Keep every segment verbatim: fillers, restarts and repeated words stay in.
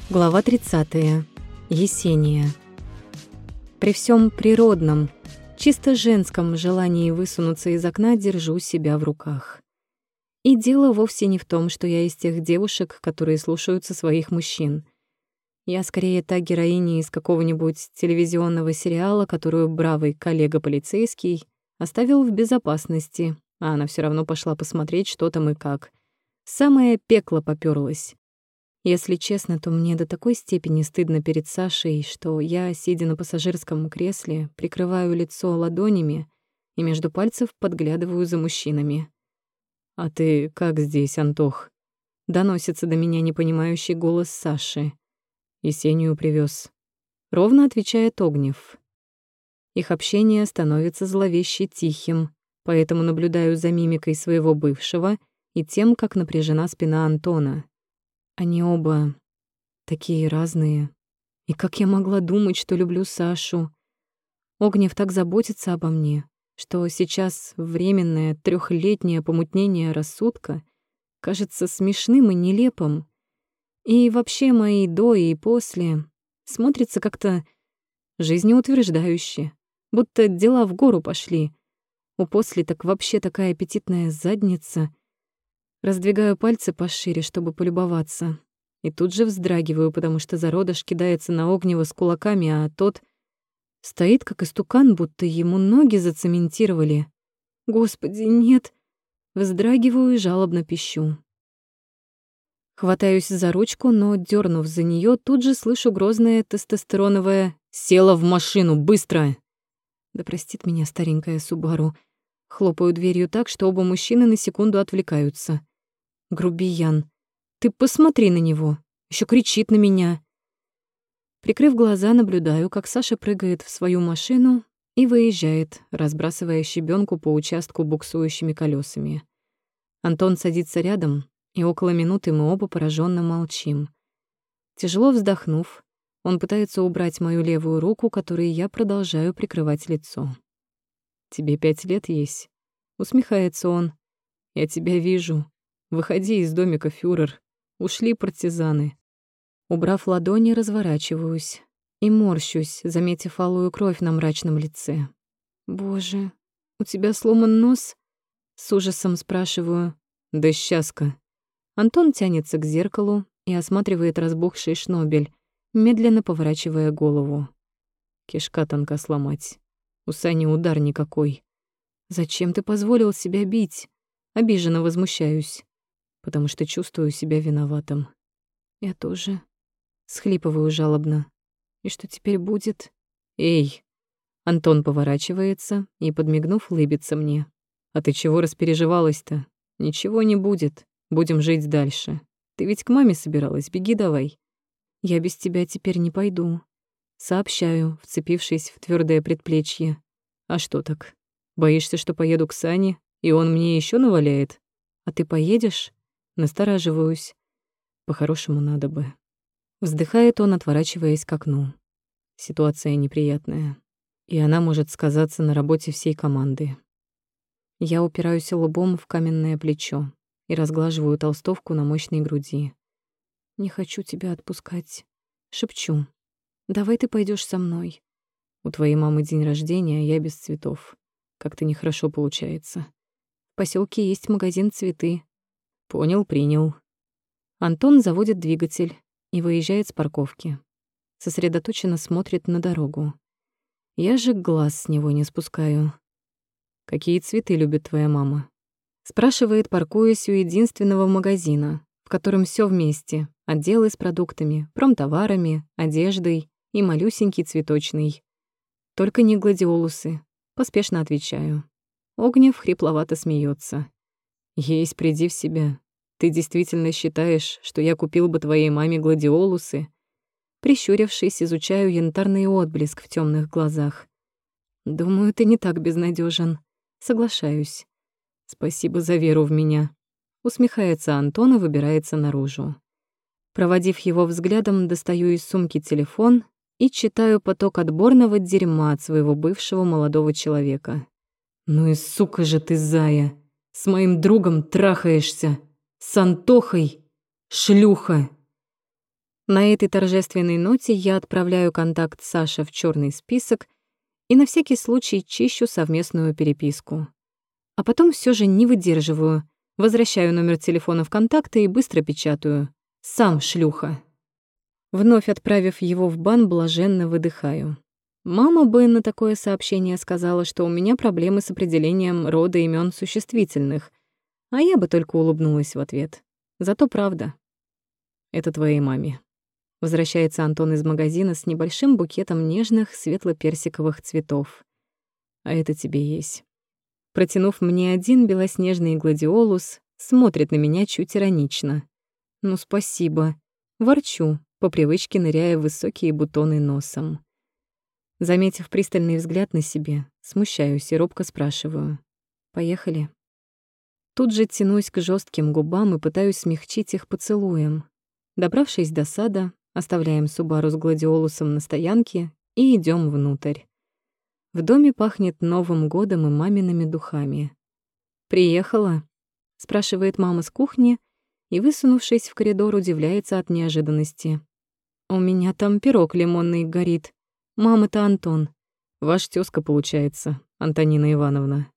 Глава тридцатая. Есения. При всем природном, чисто женском желании высунуться из окна держу себя в руках. И дело вовсе не в том, что я из тех девушек, которые слушаются своих мужчин. Я скорее та героиня из какого-нибудь телевизионного сериала, которую бравый коллега-полицейский оставил в безопасности, а она все равно пошла посмотреть, что там и как. Самое пекло попёрлось. Если честно, то мне до такой степени стыдно перед Сашей, что я, сидя на пассажирском кресле, прикрываю лицо ладонями и между пальцев подглядываю за мужчинами. «А ты как здесь, Антох?» — доносится до меня непонимающий голос Саши. «Есению привез. Ровно отвечает Огнев. Их общение становится зловеще тихим, поэтому наблюдаю за мимикой своего бывшего и тем, как напряжена спина Антона. Они оба такие разные. И как я могла думать, что люблю Сашу? Огнев так заботится обо мне, что сейчас временное трёхлетнее помутнение рассудка кажется смешным и нелепым. И вообще мои до и после смотрятся как-то жизнеутверждающе, будто дела в гору пошли. У после так вообще такая аппетитная задница. Раздвигаю пальцы пошире, чтобы полюбоваться. И тут же вздрагиваю, потому что зародыш кидается на Огнева с кулаками, а тот стоит как истукан, будто ему ноги зацементировали. Господи, нет. Вздрагиваю и жалобно пищу. Хватаюсь за ручку, но, дёрнув за неё, тут же слышу грозное тестостероновое «Села в машину, быстро!» Да простит меня старенькая Субару. Хлопаю дверью так, что оба мужчины на секунду отвлекаются. Грубиян. Ты посмотри на него. Ещё кричит на меня. Прикрыв глаза, наблюдаю, как Саша прыгает в свою машину и выезжает, разбрасывая щебенку по участку буксующими колесами. Антон садится рядом, и около минуты мы оба пораженно молчим. Тяжело вздохнув, он пытается убрать мою левую руку, которой я продолжаю прикрывать лицо. «Тебе пять лет есть?» — усмехается он. «Я тебя вижу. Выходи из домика, фюрер. Ушли партизаны». Убрав ладони, разворачиваюсь и морщусь, заметив алую кровь на мрачном лице. «Боже, у тебя сломан нос?» — с ужасом спрашиваю. «Да счастка». Антон тянется к зеркалу и осматривает разбухший шнобель, медленно поворачивая голову. Кишка тонка сломать. У Сани удар никакой. «Зачем ты позволил себя бить?» Обиженно возмущаюсь, потому что чувствую себя виноватым. Я тоже. Схлипываю жалобно. И что теперь будет? «Эй!» Антон поворачивается и, подмигнув, лыбится мне. «А ты чего распереживалась-то? Ничего не будет. Будем жить дальше. Ты ведь к маме собиралась, беги давай». «Я без тебя теперь не пойду». Сообщаю, вцепившись в твёрдое предплечье. «А что так? Боишься, что поеду к Сане, и он мне ещё наваляет? А ты поедешь?» Настораживаюсь. По-хорошему надо бы. Вздыхает он, отворачиваясь к окну. Ситуация неприятная, и она может сказаться на работе всей команды. Я упираюсь лбом в каменное плечо и разглаживаю толстовку на мощной груди. «Не хочу тебя отпускать», — шепчу. «Давай ты пойдёшь со мной». «У твоей мамы день рождения, а я без цветов. Как-то нехорошо получается. В посёлке есть магазин «Цветы». Понял, принял». Антон заводит двигатель и выезжает с парковки. Сосредоточенно смотрит на дорогу. Я же глаз с него не спускаю. «Какие цветы любит твоя мама?» Спрашивает, паркуясь у единственного магазина, в котором всё вместе. Отделы с продуктами, промтоварами, одеждой и малюсенький цветочный. «Только не гладиолусы», — поспешно отвечаю. Огнев хрипловато смеётся. «Есть, приди в себя. Ты действительно считаешь, что я купил бы твоей маме гладиолусы?» Прищурившись, изучаю янтарный отблеск в тёмных глазах. «Думаю, ты не так безнадёжен». Соглашаюсь. «Спасибо за веру в меня». Усмехается Антон и выбирается наружу. Проводив его взглядом, достаю из сумки телефон и читаю поток отборного дерьма от своего бывшего молодого человека. «Ну и сука же ты, зая! С моим другом трахаешься! С Антохой! Шлюха!» На этой торжественной ноте я отправляю контакт Саша в черный список и на всякий случай чищу совместную переписку. А потом все же не выдерживаю, возвращаю номер телефона в контакты и быстро печатаю. «Сам, шлюха». Вновь отправив его в бан, блаженно выдыхаю. Мама бы на такое сообщение сказала, что у меня проблемы с определением рода имен существительных, а я бы только улыбнулась в ответ. Зато правда. Это твоей маме. Возвращается Антон из магазина с небольшим букетом нежных светло-персиковых цветов. А это тебе есть. Протянув мне один белоснежный гладиолус, смотрит на меня чуть иронично. Ну, спасибо. Ворчу, по привычке ныряя в высокие бутоны носом. Заметив пристальный взгляд на себе, смущаюсь и робко спрашиваю. «Поехали?» Тут же тянусь к жестким губам и пытаюсь смягчить их поцелуем. Добравшись до сада, оставляем Субару с гладиолусом на стоянке и идем внутрь. В доме пахнет Новым годом и мамиными духами. «Приехала?» — спрашивает мама с кухни и, высунувшись в коридор, удивляется от неожиданности. «У меня там пирог лимонный горит. Мама-то Антон. Ваш тёзка, получается, Антонина Ивановна».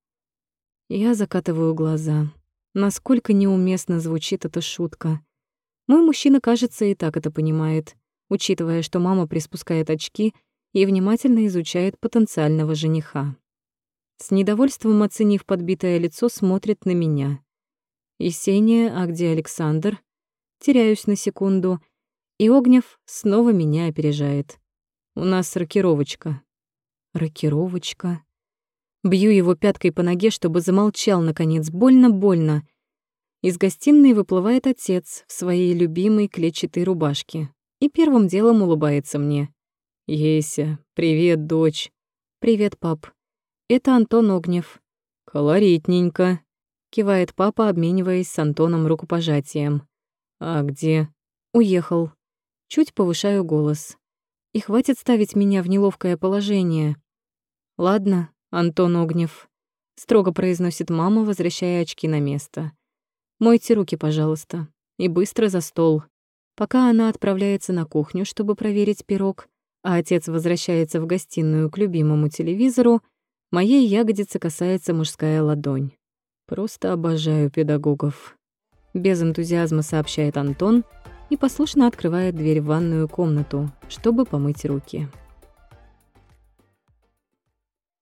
Я закатываю глаза. Насколько неуместно звучит эта шутка. Мой мужчина, кажется, и так это понимает, учитывая, что мама приспускает очки и внимательно изучает потенциального жениха. С недовольством оценив подбитое лицо, смотрит на меня. «Есения, а где Александр?» Теряюсь на секунду, и Огнев снова меня опережает. «У нас рокировочка». «Рокировочка?» Бью его пяткой по ноге, чтобы замолчал, наконец, больно-больно. Из гостиной выплывает отец в своей любимой клетчатой рубашке и первым делом улыбается мне. «Еся, привет, дочь». «Привет, пап. Это Антон Огнев». «Колоритненько», — кивает папа, обмениваясь с Антоном рукопожатием. «А где?» «Уехал». Чуть повышаю голос. И хватит ставить меня в неловкое положение. «Ладно, Антон Огнев», — строго произносит мама, возвращая очки на место. «Мойте руки, пожалуйста, и быстро за стол». Пока она отправляется на кухню, чтобы проверить пирог, а отец возвращается в гостиную к любимому телевизору, моей ягодицы касается мужская ладонь. «Просто обожаю педагогов». Без энтузиазма сообщает Антон и послушно открывает дверь в ванную комнату, чтобы помыть руки.